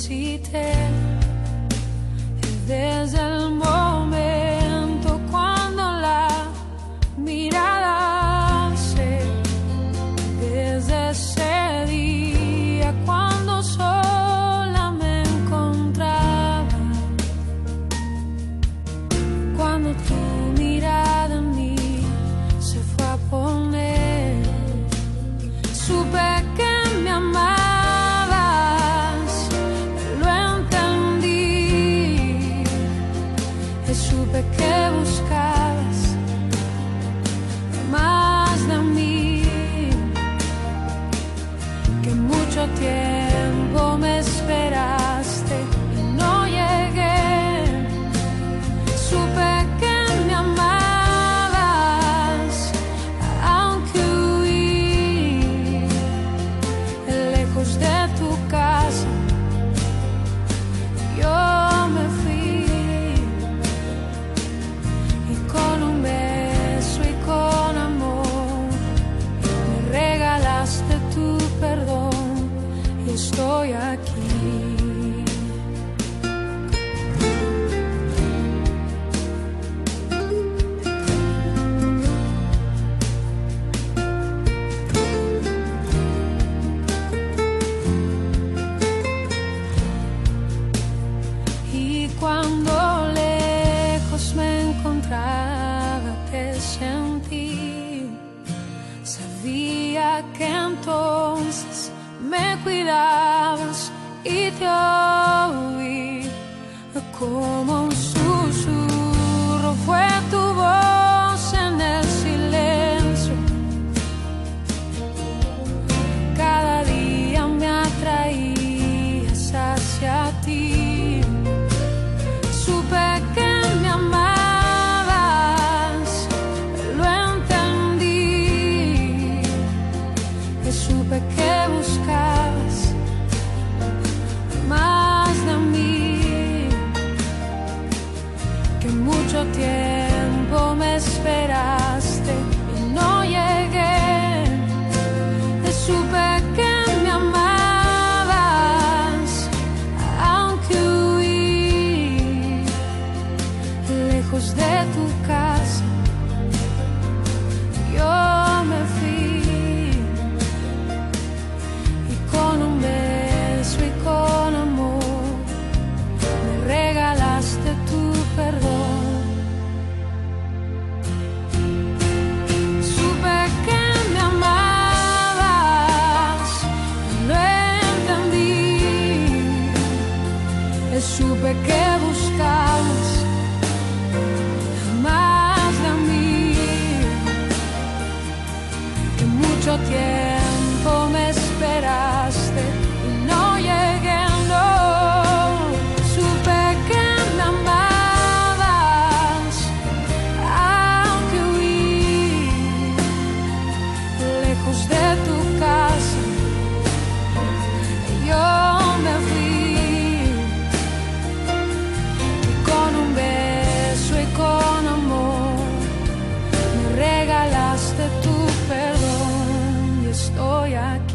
necesité. Y desde el momento cuando la mirada alcé, desde ese día cuando sola me encontraba, cuando tu mirada en mí se fue a poner, supe que me amabas, lo entendí, y supe que buscabas más de mí, que mucho tiempo me esperaste y no llegué, supe que me amabas, aunque huí lejos de tu casa, yo me fui, y con un beso y con amor me regalaste tu perdón, y estoy aquí. Y cuando lejos me encontraba te sentí, sabía que entonces me cuidabas y te oí, como un susurro fue tu voz en el silencio, cada día me atraías hacia ti, supe que me amabas, lo entendí, y supe que buscabas más de mí, que mucho tiempo me esperaste y no llegué, y supe que me amabas, aunque huí lejos de tu casa, yo me fui, y con un beso y con amor me regalaste tu perdón. Supe que me amabas, lo entendí, y supe que buscabas más de mí, que mucho tiempo me esperaste y no llegué, no, supe que me amabas, aunque huí lejos de tu casa, yo me fui, y con un beso y con amor me regalaste tu perdón, y estoy aquí.